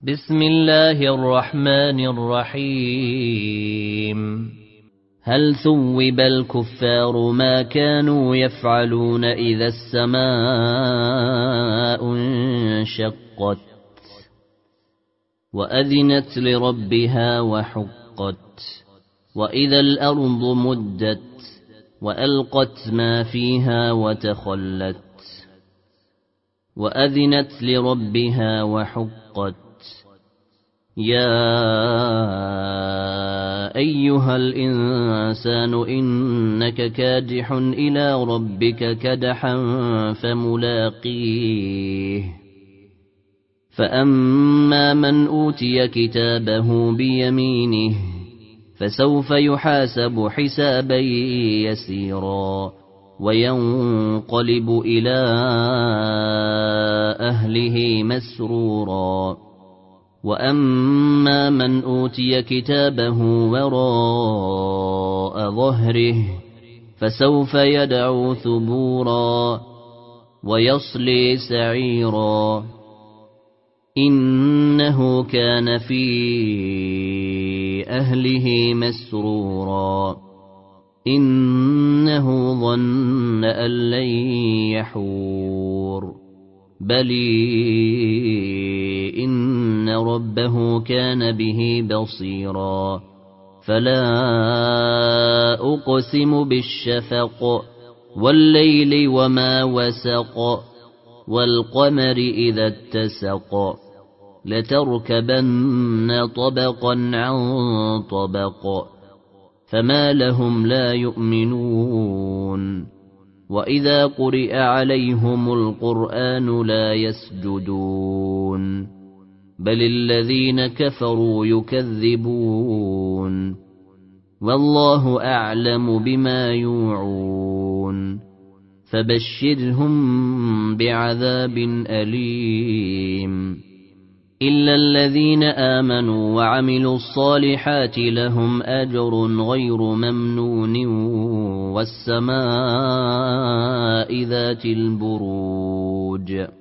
بسم الله الرحمن الرحيم هل ثوب الكفار ما كانوا يفعلون إذا السماء انشقت وأذنت لربها وحقت وإذا الأرض مدت وألقت ما فيها وتخلت وأذنت لربها وحقت يا أيها الإنسان إنك كادح إلى ربك كدحا فملاقيه فأما من أوتي كتابه بيمينه فسوف يحاسب حسابا يسيرا وينقلب إلى أهله مسرورا وأما من أوتي كتابه وراء ظهره فسوف يدعو ثبورا ويصلي سعيرا إنه كان في أهله مسرورا إنه ظن أن لن يحور بل إن ربه كان به بصيرا فلا أقسم بالشفق والليل وما وسق والقمر إذا اتسق لتركبن طبقا عن طبق فما لهم لا يؤمنون وإذا قرئ عليهم القرآن لا يسجدون بل الذين كفروا يكذبون والله أعلم بما يوعون فبشرهم بعذاب أليم إلا الذين آمنوا وعملوا الصالحات لهم أجر غير ممنون والسماء ذات البروج